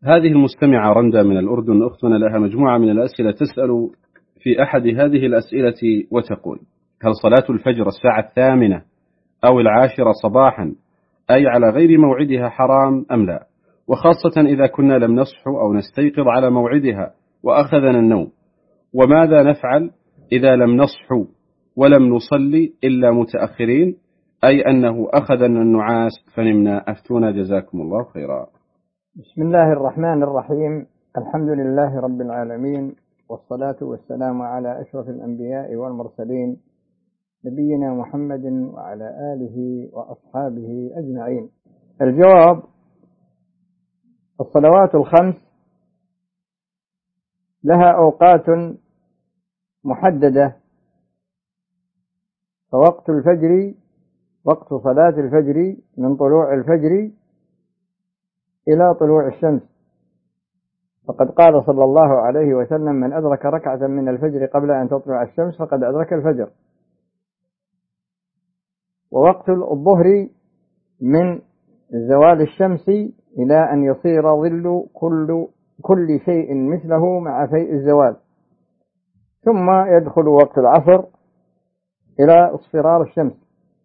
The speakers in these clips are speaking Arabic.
هذه المستمعة رندا من الأردن، أختنا لها مجموعة من الأسئلة، تسأل في أحد هذه الأسئلة وتقول: هل صلاة الفجر 8:00 أو 10:00 صباحا أي على غير موعدها حرام أم لا؟ وخاصة إذا كنا لم نصح أو نستيقظ على موعدها وأخذنا النوم، وماذا نفعل إذا لم نصح ولم نصلي إلا متأخرين، أي أنه أخذنا النعاس فنمنا؟ أفتونا جزاكم الله خيرا. بسم الله الرحمن الرحيم. الحمد لله رب العالمين، والصلاة والسلام على أشرف الأنبياء والمرسلين، نبينا محمد وعلى آله وأصحابه أجمعين. الجواب: الصلوات الخمس لها أوقات محددة، فوقت الفجر وقت صلاة الفجر من طلوع الفجر إلى طلوع الشمس، فقد قال صلى الله عليه وسلم: من أدرك ركعة من الفجر قبل أن تطلع الشمس فقد أدرك الفجر. ووقت الظهر من زوال الشمس إلى أن يصير ظل كل شيء مثله مع فيء الزوال، ثم يدخل وقت العصر إلى اصفرار الشمس،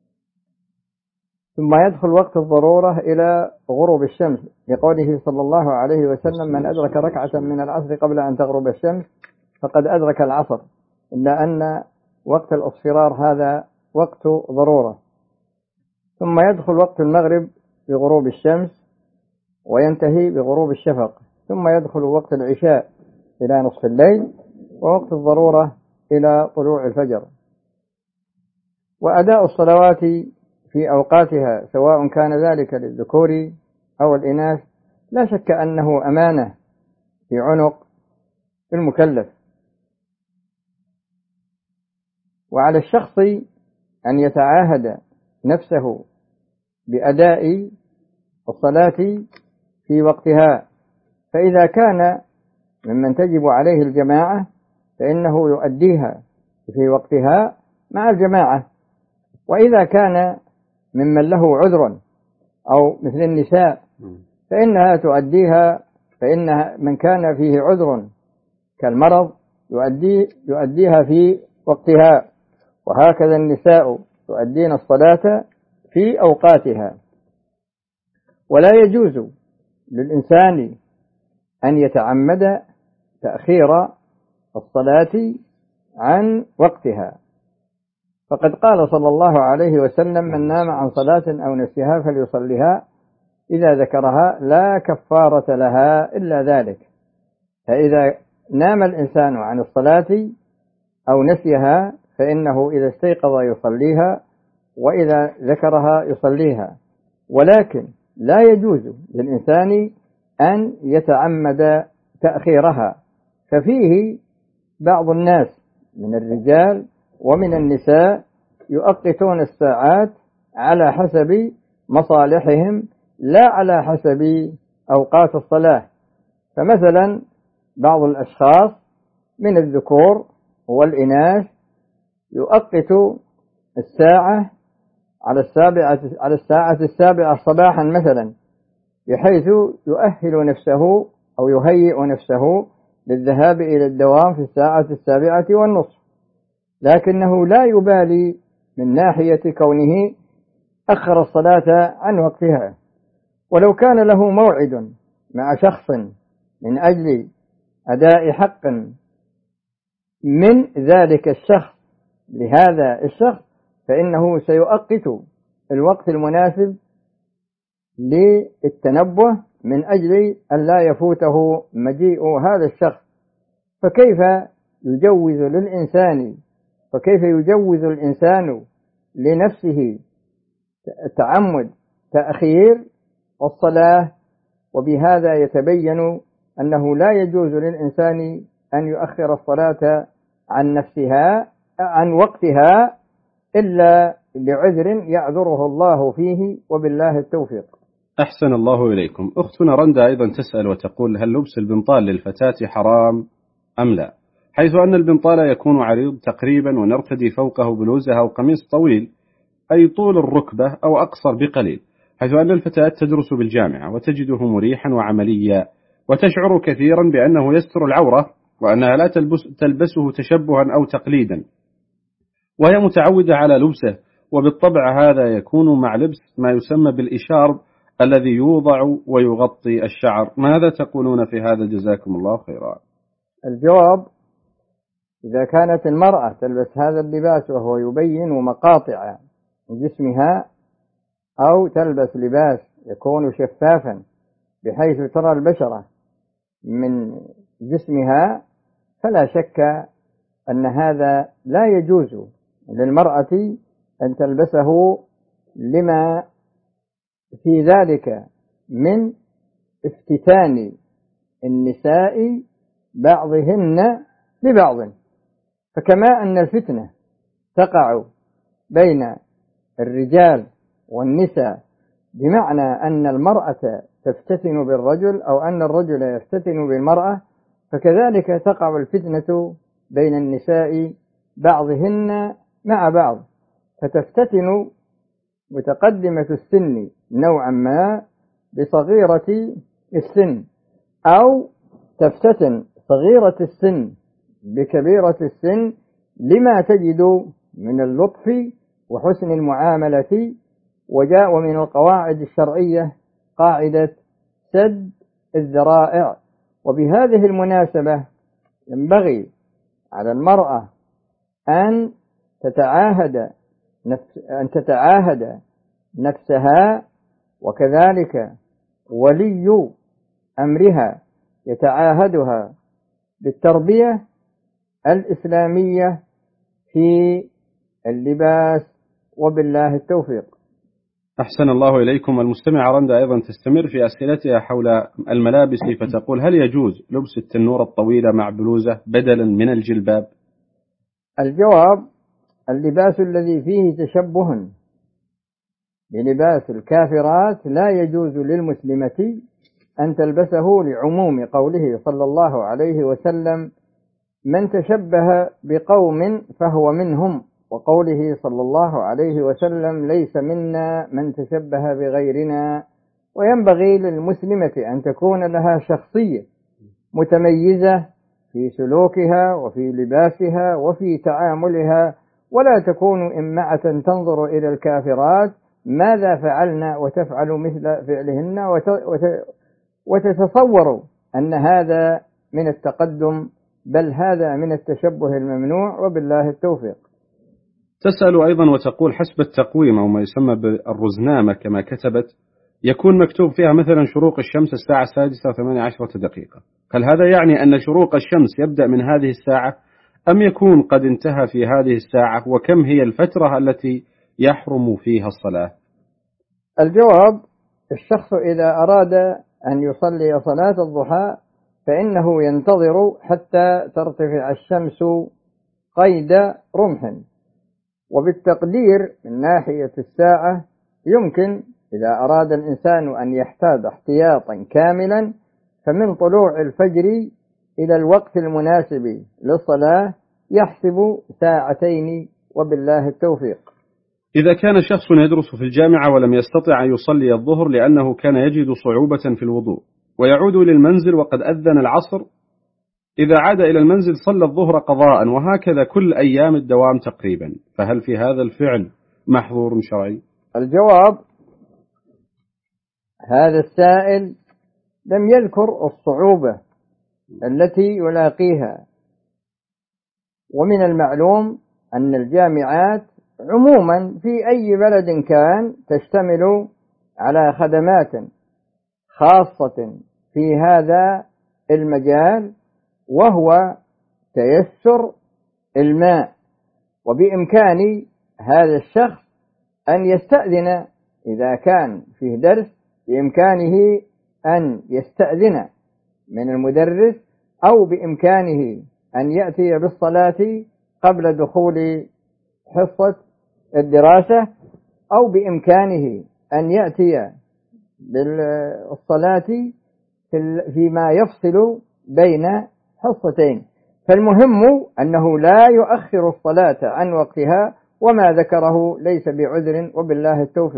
ثم يدخل وقت الضرورة إلى غروب الشمس، لقوله صلى الله عليه وسلم: من أدرك ركعة من العصر قبل أن تغرب الشمس فقد أدرك العصر، إلا أن وقت الاصفرار هذا وقت ضرورة. ثم يدخل وقت المغرب بغروب الشمس وينتهي بغروب الشفق، ثم يدخل وقت العشاء إلى نصف الليل، ووقت الضرورة إلى طلوع الفجر. وأداء الصلوات في أوقاتها سواء كان ذلك للذكور أو الإناث لا شك أنه أمانة في عنق المكلف، وعلى الشخص أن يتعاهد نفسه بأداء الصلاة في وقتها، فإذا كان ممن تجب عليه الجماعة فإنه يؤديها في وقتها مع الجماعة، وإذا كان ممن له عذر أو مثل النساء فإنها تؤديها، فإن من كان فيه عذر كالمرض يؤديها في وقتها، وهكذا النساء تؤدين الصلاة في أوقاتها. ولا يجوز للإنسان أن يتعمد تأخير الصلاة عن وقتها، فقد قال صلى الله عليه وسلم: من نام عن صلاة أو نسيها فليصلها إذا ذكرها لا كفارة لها إلا ذلك. فإذا نام الإنسان عن الصلاة أو نسيها فإنه إذا استيقظ يصليها، وإذا ذكرها يصليها، ولكن لا يجوز للإنسان أن يتعمد تأخيرها. ففيه بعض الناس من الرجال ومن النساء يؤقتون الساعات على حسب مصالحهم لا على حسب أوقات الصلاة. فمثلا بعض الأشخاص من الذكور والإناث يؤقت الساعة على الساعة 7 صباحا مثلا، بحيث يؤهل نفسه أو يهيئ نفسه للذهاب إلى الدوام في 7:30، لكنه لا يبالي من ناحية كونه أخر الصلاة عن وقتها. ولو كان له موعد مع شخص من أجل أداء حق من ذلك الشخص لهذا الشخص فإنه سيؤقت الوقت المناسب للتنبه من أجل أن لا يفوته مجيء هذا الشخص. فكيف يجوز الإنسان لنفسه تعمد تأخير الصلاة؟ وبهذا يتبين أنه لا يجوز للإنسان أن يؤخر الصلاة عن نفسها عن وقتها إلا لعذر يعذره الله فيه، وبالله التوفيق. أحسن الله إليكم. أختنا رندا أيضا تسأل وتقول: هل لبس البنطال للفتاة حرام أم لا؟ حيث أن البنطال يكون عريض تقريبا ونرتدي فوقه بلوزة أو قميص طويل أي طول الركبة أو أقصر بقليل، حيث أن الفتاة تدرس بالجامعة وتجده مريحا وعمليا، وتشعر كثيرا بأنه يستر العورة وأنها لا تلبسه تشبها أو تقليدا، وهي متعودة على لبسه، وبالطبع هذا يكون مع لبس ما يسمى بالإشارب الذي يوضع ويغطي الشعر. ماذا تقولون في هذا جزاكم الله خيرا؟ الجواب: إذا كانت المرأة تلبس هذا اللباس وهو يبين مقاطع جسمها، أو تلبس لباس يكون شفافا بحيث ترى البشرة من جسمها، فلا شك أن هذا لا يجوز للمرأة أن تلبسه، لما في ذلك من افتتان النساء بعضهن لبعض. فكما أن الفتنة تقع بين الرجال والنساء بمعنى أن المرأة تفتتن بالرجل أو أن الرجل يفتتن بالمرأة، فكذلك تقع الفتنة بين النساء بعضهن مع بعض، فتفتتن متقدمة السن نوعا ما بصغيرة السن، أو تفتتن صغيرة السن بكبيرة السن، لما تجد من اللطف وحسن المعاملة. وجاء من القواعد الشرعية قاعدة سد الذرائع. وبهذه المناسبة ينبغي على المرأة أن تتعاهد نفسها، وكذلك ولي أمرها يتعاهدها بالتربية الإسلامية في اللباس، وبالله التوفيق. أحسن الله إليكم. المستمعة رندا أيضا تستمر في أسئلتها حول الملابس، فتقول: هل يجوز لبس التنورة الطويلة مع بلوزة بدلا من الجلباب؟ الجواب: اللباس الذي فيه تشبه بلباس الكافرات لا يجوز للمسلمة أن تلبسه، لعموم قوله صلى الله عليه وسلم: من تشبه بقوم فهو منهم، وقوله صلى الله عليه وسلم: ليس منا من تشبه بغيرنا. وينبغي للمسلمة أن تكون لها شخصية متميزة في سلوكها وفي لباسها وفي تعاملها، ولا تكون إمعة تنظر إلى الكافرات ماذا فعلنا وتفعل مثل فعلهن، وتتصور أن هذا من التقدم، بل هذا من التشبه الممنوع، وبالله التوفيق. تسأل أيضا وتقول: حسب التقويم أو ما يسمى بالرزنامة كما كتبت، يكون مكتوب فيها مثلا شروق الشمس الساعة 6:18 هل هذا يعني أن شروق الشمس يبدأ من هذه الساعة، أم يكون قد انتهى في هذه الساعة؟ وكم هي الفترة التي يحرم فيها الصلاة؟ الجواب: الشخص إذا أراد أن يصلي صلاة الضحى فإنه ينتظر حتى ترتفع الشمس قيد رمح، وبالتقدير من ناحية الساعة يمكن إذا أراد الإنسان أن يحتاط احتياطا كاملا فمن طلوع الفجر إلى الوقت المناسب للصلاة يحسب 2 ساعة، وبالله التوفيق. إذا كان شخص يدرس في الجامعة ولم يستطع أن يصلي الظهر لأنه كان يجد صعوبة في الوضوء، ويعود للمنزل وقد أذن العصر، إذا عاد إلى المنزل صلى الظهر قضاء، وهكذا كل أيام الدوام تقريبا، فهل في هذا الفعل محظور شرعي؟ الجواب: هذا السائل لم يذكر الصعوبة التي يلاقيها، ومن المعلوم أن الجامعات عموما في أي بلد كان تشتمل على خدمات خاصة في هذا المجال، وهو تيسر الماء. وبإمكان هذا الشخص أن يستأذن إذا كان فيه درس، بإمكانه أن يستأذن من المدرس، أو بإمكانه أن يأتي بالصلاة قبل دخول حصة الدراسة، أو بإمكانه أن يأتي بالصلاة فيما يفصل بين حصتين. فالمهم أنه لا يؤخر الصلاة عن وقتها، وما ذكره ليس بعذر، وبالله التوفيق.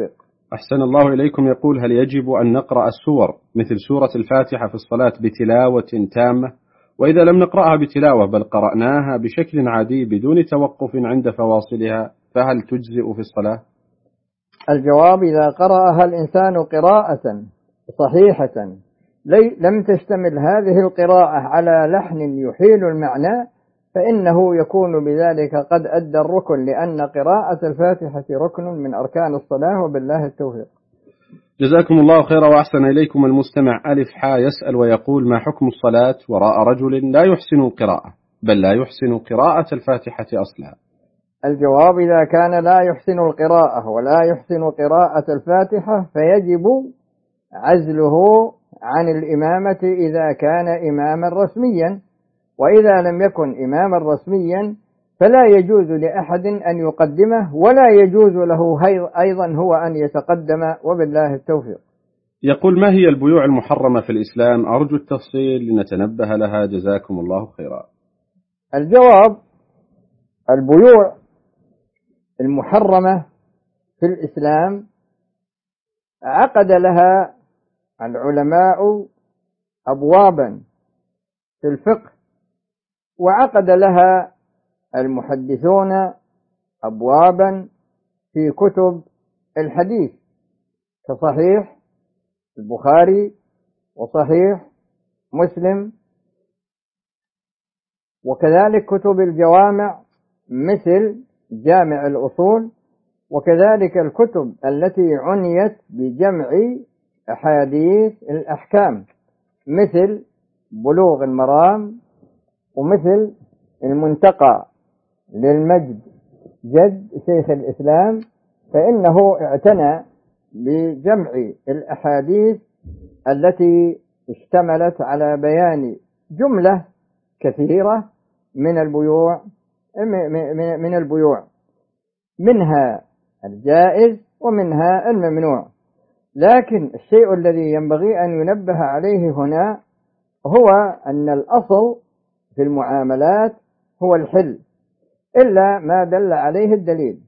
أحسن الله إليكم. يقول: هل يجب أن نقرأ السور مثل سورة الفاتحة في الصلاة بتلاوة تامة؟ وإذا لم نقرأها بتلاوة بل قرأناها بشكل عادي بدون توقف عند فواصلها فهل تجزئ في الصلاة؟ الجواب: إذا قرأها الإنسان قراءة صحيحة لم تشتمل هذه القراءة على لحن يحيل المعنى فإنه يكون بذلك قد أدى الركن، لأن قراءة الفاتحة ركن من أركان الصلاة، وبالله التوفيق. جزاكم الله خيرا وأحسن إليكم. المستمع ألف حا يسأل ويقول: ما حكم الصلاة وراء رجل لا يحسن القراءة بل لا يحسن قراءة الفاتحة أصلا؟ الجواب: إذا كان لا يحسن القراءة ولا يحسن قراءة الفاتحة فيجب عزله عن الإمامة إذا كان إماما رسميا، وإذا لم يكن إماما رسميا فلا يجوز لأحد أن يقدمه ولا يجوز له أيضا هو أن يتقدم، وبالله التوفيق. يقول: ما هي البيوع المحرمة في الإسلام؟ أرجو التفصيل لنتنبه لها، جزاكم الله خيرا. الجواب: البيوع المحرمة في الإسلام عقد لها العلماء أبوابا في الفقه، وعقد لها المحدثون أبوابا في كتب الحديث كصحيح البخاري وصحيح مسلم، وكذلك كتب الجوامع مثل جامع الأصول، وكذلك الكتب التي عنيت بجمع أحاديث الأحكام مثل بلوغ المرام، ومثل المنتقى للمجد جد شيخ الإسلام، فإنه اعتنى بجمع الأحاديث التي اشتملت على بيان جملة كثيرة من البيوع منها الجائز ومنها الممنوع. لكن الشيء الذي ينبغي أن ينبه عليه هنا هو أن الأصل في المعاملات هو الحل إلا ما دل عليه الدليل.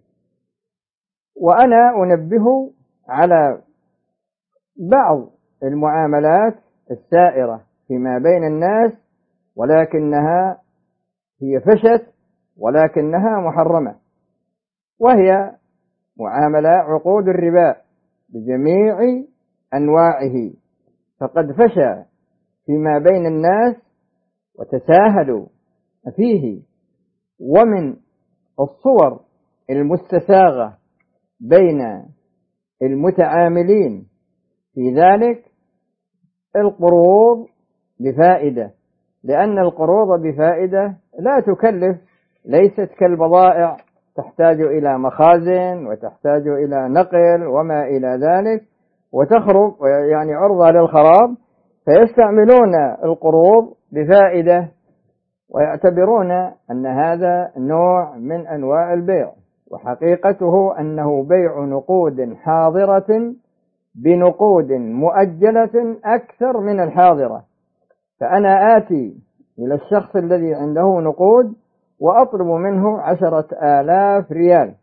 وأنا أنبه على بعض المعاملات السائرة فيما بين الناس ولكنها هي فشت ولكنها محرمة، وهي معاملة عقود الربا بجميع أنواعه، فقد فشى فيما بين الناس وتساهلوا فيه. ومن الصور المستساغة بين المتعاملين في ذلك القروض بفائدة، لأن القروض بفائدة لا تكلف، ليست كالبضائع تحتاج إلى مخازن وتحتاج إلى نقل وما إلى ذلك وتخرب يعني عرضة للخراب، فيستعملون القروض بفائدة ويعتبرون أن هذا نوع من أنواع البيع، وحقيقته أنه بيع نقود حاضرة بنقود مؤجلة أكثر من الحاضرة. فأنا آتي إلى الشخص الذي عنده نقود وأطلب منه 10,000 ريال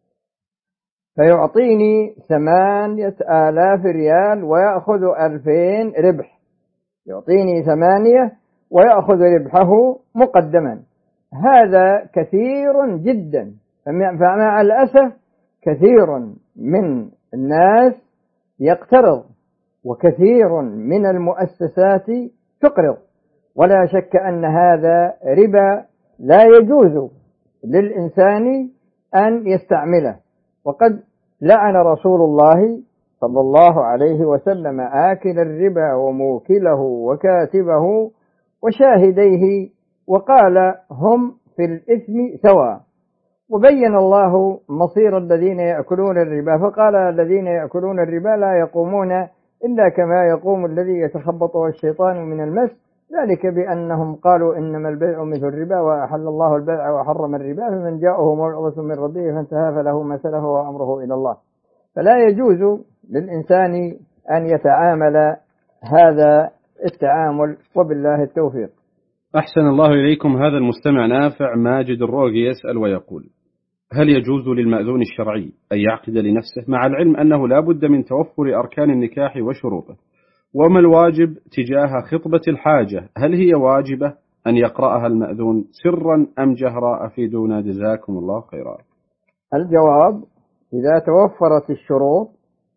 فيعطيني 8,000 ريال ويأخذ 2,000 ربح، يعطيني 8 ويأخذ ربحه مقدما. هذا كثير جدا، فمع الأسف كثير من الناس يقترض وكثير من المؤسسات تقرض، ولا شك أن هذا ربا لا يجوز للإنسان أن يستعمله. وقد لعن رسول الله صلى الله عليه وسلم آكل الربا وموكله وكاتبه وشاهديه، وقال هم في الإثم سواء. وبين الله مصير الذين يأكلون الربا فقال الذين يأكلون الربا لا يقومون إلا كما يقوم الذي يتخبطه الشيطان من المس، ذلك بأنهم قالوا إنما البيع مثل الربا وأحل الله البيع وحرم الربا، فمن جاءه موعظة من ربه فانتهى فله ما سلف وأمره إلى الله. فلا يجوز للإنسان أن يتعامل هذا التعامل، وبالله التوفيق. أحسن الله إليكم. هذا المستمع نافع ماجد الروقي يسأل ويقول: هل يجوز للمأذون الشرعي أن يعقد لنفسه مع العلم أنه لا بد من توفر أركان النكاح وشروطه؟ وما الواجب تجاه خطبة الحاجة؟ هل هي واجبة أن يقرأها المأذون سرا أم جهرا؟ أفيدونا جزاكم الله خيرا. الجواب: إذا توفرت الشروط،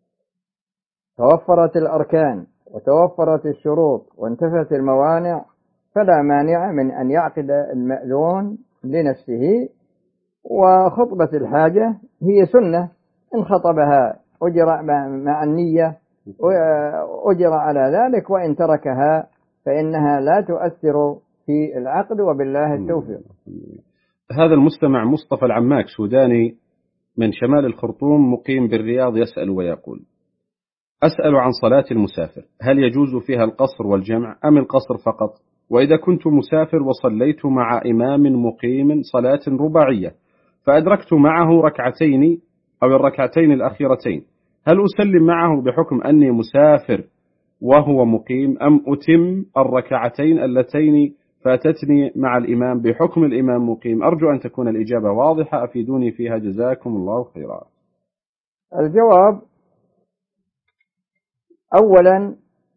توفرت الأركان وتوفرت الشروط وانتفت الموانع، فلا مانع من أن يعقد المأذون لنفسه. وخطبة الحاجة هي سنة، إن خطبها أجر مع النية أجر على ذلك، وإن تركها فإنها لا تؤثر في العقد، وبالله التوفيق. هذا المستمع مصطفى العماك سوداني من شمال الخرطوم مقيم بالرياض يسأل ويقول: أسأل عن صلاة المسافر، هل يجوز فيها القصر والجمع أم القصر فقط؟ وإذا كنت مسافر وصليت مع إمام مقيم صلاة رباعية فأدركت معه ركعتين أو الركعتين الأخيرتين، هل أسلم معه بحكم أني مسافر وهو مقيم، أم أتم الركعتين اللتين فاتتني مع الإمام بحكم الإمام مقيم؟ أرجو أن تكون الإجابة واضحة، أفيدوني فيها جزاكم الله خيرا. الجواب: أولا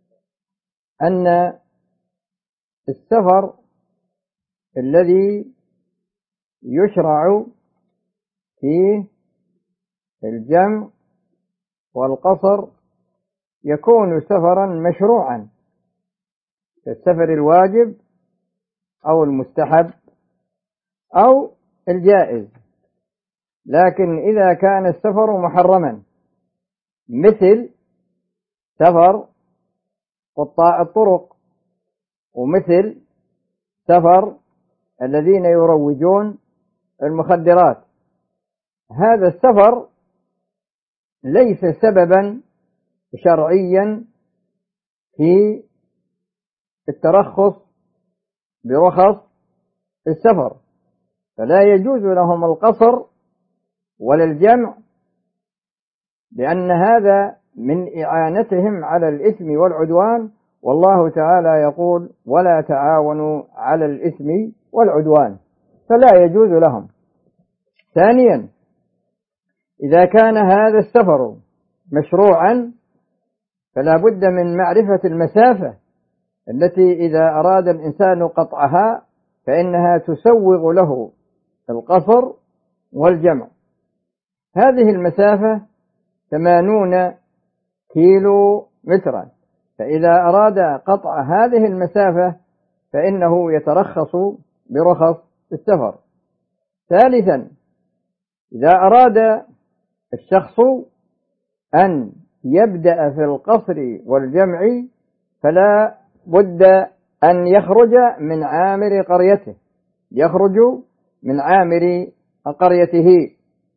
أن السفر الذي يشرع فيه الجمع والقصر يكون سفرا مشروعا، كالسفر الواجب أو المستحب أو الجائز. لكن إذا كان السفر محرما، مثل سفر قطاع الطرق، ومثل سفر الذين يروجون المخدرات، هذا السفر ليس سببا شرعيا في الترخص برخص السفر، فلا يجوز لهم القصر ولا الجمع، لأن هذا من إعانتهم على الإثم والعدوان، والله تعالى يقول: ولا تعاونوا على الإثم والعدوان، فلا يجوز لهم. ثانيا، إذا كان هذا السفر مشروعا فلا بد من معرفة المسافة التي إذا أراد الإنسان قطعها فإنها تسوغ له القصر والجمع. هذه المسافة 80 كيلو مترا، فإذا أراد قطع هذه المسافة فإنه يترخص برخص السفر. ثالثا، إذا أراد الشخص أن يبدأ في القصر والجمع فلا بد أن يخرج من عامر قريته، يخرج من عامر قريته.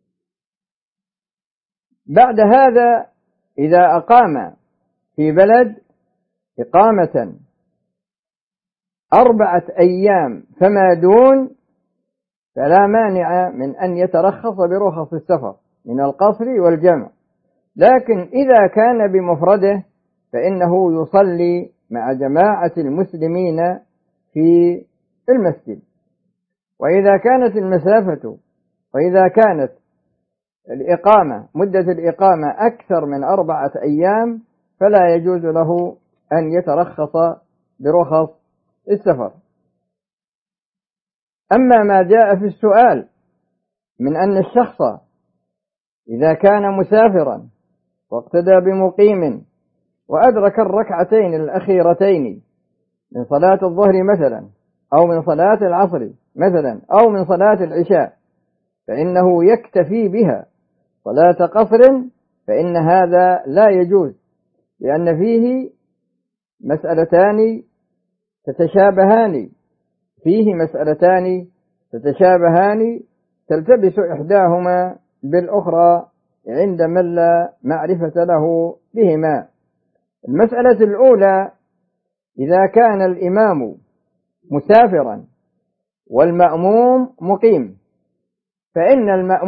بعد هذا إذا أقام في بلد إقامة 4 أيام فما دون فلا مانع من أن يترخص برخص السفر من القصر والجمع. لكن إذا كان بمفرده فإنه يصلي مع جماعة المسلمين في المسجد. وإذا كانت الإقامة مدة الإقامة أكثر من 4 أيام فلا يجوز له أن يترخص برخص السفر. أما ما جاء في السؤال من أن الشخص إذا كان مسافرا واقتدى بمقيم وأدرك الركعتين الأخيرتين من صلاة الظهر مثلا، أو من صلاة العصر مثلا، أو من صلاة العشاء، فإنه يكتفي بها صلاة قصر، فإن هذا لا يجوز، لأن فيه مسألتان تتشابهان تلتبس إحداهما بالأخرى عند من لا معرفة له بهما. المسألة الأولى: إذا كان الإمام مسافرا والمأموم مقيم، فإن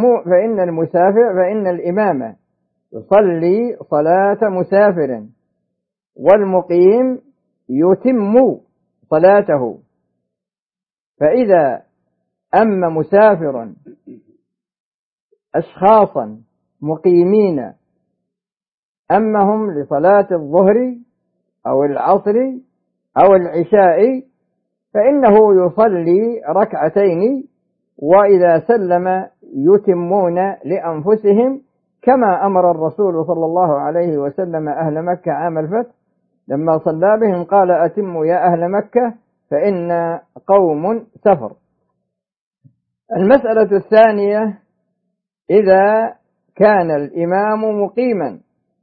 الإمام يصلي صلاة مسافر والمقيم يتم صلاته. فإذا أم مسافر أشخاصا مقيمين أمهم لصلاة الظهر أو العصر أو العشاء فإنه يصلي ركعتين، وإذا سلم يتمون لأنفسهم، كما أمر الرسول صلى الله عليه وسلم أهل مكة عام الفتح لما صلى بهم قال: أتموا يا أهل مكة فإن قوم سفر. المسألة الثانية: إذا كان الإمام مقيما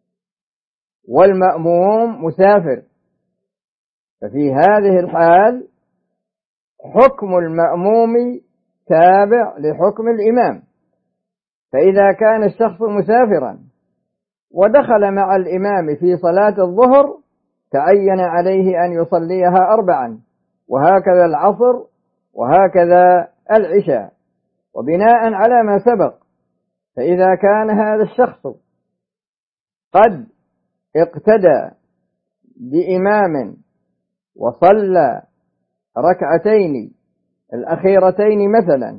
والمأموم مسافر، ففي هذه الحال حكم المأموم تابع لحكم الإمام. فإذا كان الشخص مسافرا ودخل مع الإمام في صلاة الظهر تعين عليه أن يصليها 4، وهكذا العصر، وهكذا العشاء. وبناء على ما سبق، فإذا كان هذا الشخص قد اقتدى بإمام وصلى ركعتين الأخيرتين مثلا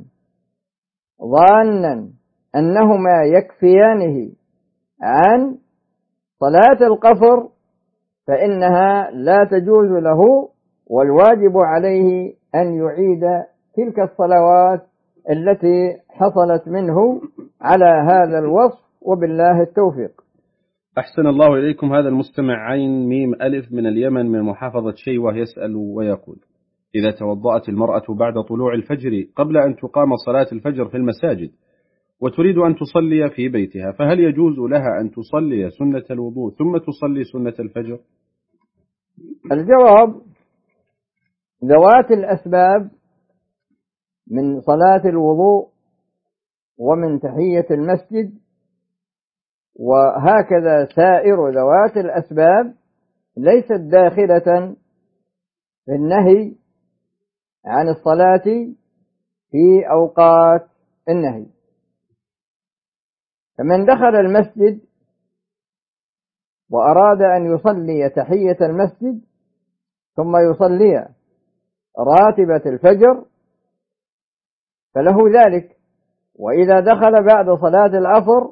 ظانا أنهما يكفيانه عن صلاة القصر، فإنها لا تجوز له، والواجب عليه أن يعيد تلك الصلوات التي حصلت منه على هذا الوصف، وبالله التوفيق. أحسن الله إليكم. هذا المستمع عين ميم ألف من اليمن من محافظة شيوة يسأل ويقول: إذا توضأت المرأة بعد طلوع الفجر قبل أن تقام صلاة الفجر في المساجد وتريد أن تصلي في بيتها، فهل يجوز لها أن تصلي سنة الوضوء ثم تصلي سنة الفجر؟ الجواب: ذوات الأسباب من صلاة الوضوء ومن تحية المسجد، وهكذا سائر ذوات الأسباب، ليست داخلة في النهي عن الصلاة في أوقات النهي. فمن دخل المسجد وأراد أن يصلي تحية المسجد ثم يصلي راتبة الفجر فله ذلك. وإذا دخل بعد صلاة العصر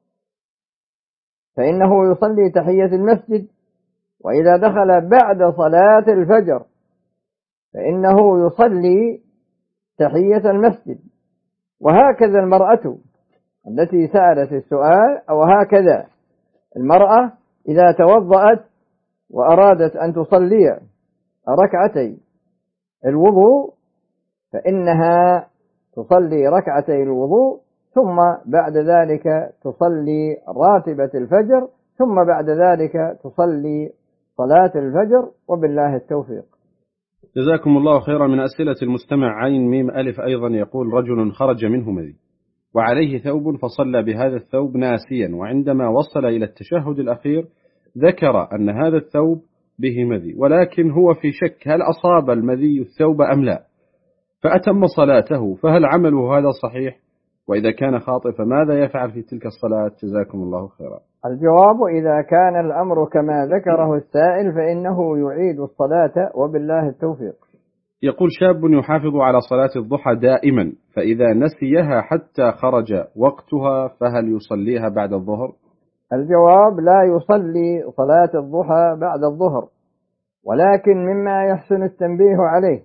فإنه يصلي تحية المسجد، وإذا دخل بعد صلاة الفجر فإنه يصلي تحية المسجد. وهكذا المرأة التي سألت السؤال، أو هكذا المرأة إذا توضأت وأرادت أن تصلي ركعتي الوضوء فإنها تصلي ركعتي الوضوء، ثم بعد ذلك تصلي راتبة الفجر، ثم بعد ذلك تصلي صلاة الفجر، وبالله التوفيق. جزاكم الله خيرا. من أسئلة المستمع عين ميم ألف أيضا يقول: رجل خرج منه مذي وعليه ثوب فصلى بهذا الثوب ناسيا، وعندما وصل إلى التشهد الأخير ذكر أن هذا الثوب به مذي، ولكن هو في شك هل أصاب المذي الثوب أم لا، فأتم صلاته، فهل عمله هذا صحيح؟ وإذا كان خاطئ فماذا يفعل في تلك الصلاة؟ جزاكم الله خيرا. الجواب: إذا كان الأمر كما ذكره السائل فإنه يعيد الصلاة، وبالله التوفيق. يقول: شاب يحافظ على صلاة الضحى دائما، فإذا نسيها حتى خرج وقتها فهل يصليها بعد الظهر؟ الجواب: لا يصلي صلاة الضحى بعد الظهر، ولكن مما يحسن التنبيه عليه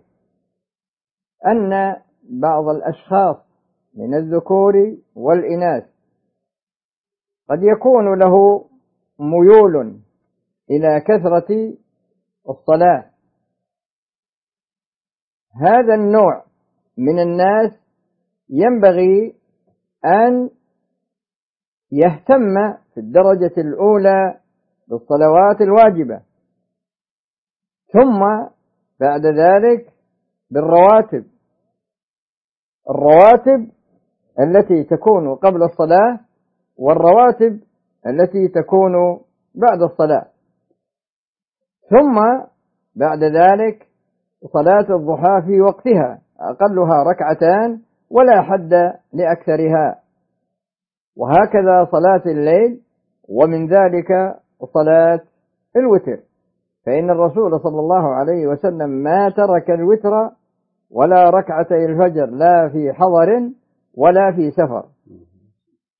أن بعض الأشخاص من الذكور والإناث قد يكون له ميول إلى كثرة الصلاة. هذا النوع من الناس ينبغي أن يهتم في الدرجة الأولى بالصلوات الواجبة، ثم بعد ذلك بالرواتب، الرواتب التي تكون قبل الصلاة والرواتب التي تكون بعد الصلاة، ثم بعد ذلك صلاة الضحى في وقتها أقلها 2 ولا حد لأكثرها، وهكذا صلاة الليل، ومن ذلك صلاة الوتر، فإن الرسول صلى الله عليه وسلم ما ترك الوتر ولا ركعتي الفجر لا في حضر ولا في سفر.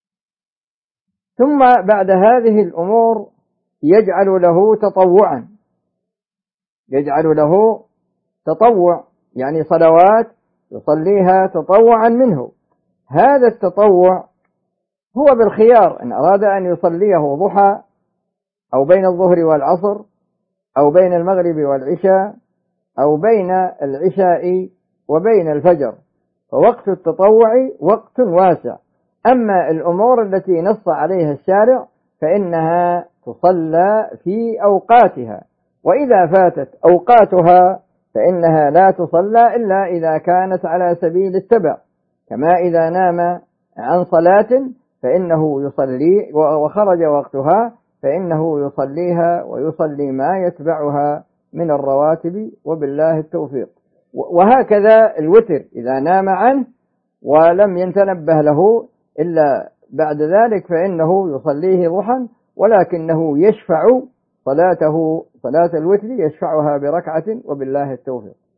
ثم بعد هذه الأمور يجعل له تطوعا، يجعل له تطوع، يعني صلوات يصليها تطوعا منه. هذا التطوع هو بالخيار، إن أراد أن يصليه ضحى أو بين الظهر والعصر أو بين المغرب والعشاء أو بين العشاء وبين الفجر، فوقت التطوع وقت واسع. أما الأمور التي نص عليها الشارع فإنها تصلى في أوقاتها، وإذا فاتت أوقاتها فإنها لا تصلى إلا إذا كانت على سبيل التبع، كما إذا نام عن صلاة فإنه يصلي وخرج وقتها فإنه يصليها ويصلي ما يتبعها من الرواتب، وبالله التوفيق. وهكذا الوتر إذا نام عنه ولم يتنبه له إلا بعد ذلك فإنه يصليه ضحى، ولكنه يشفع صلاته صلاة الوتر يشفعها بركعة، وبالله التوفيق.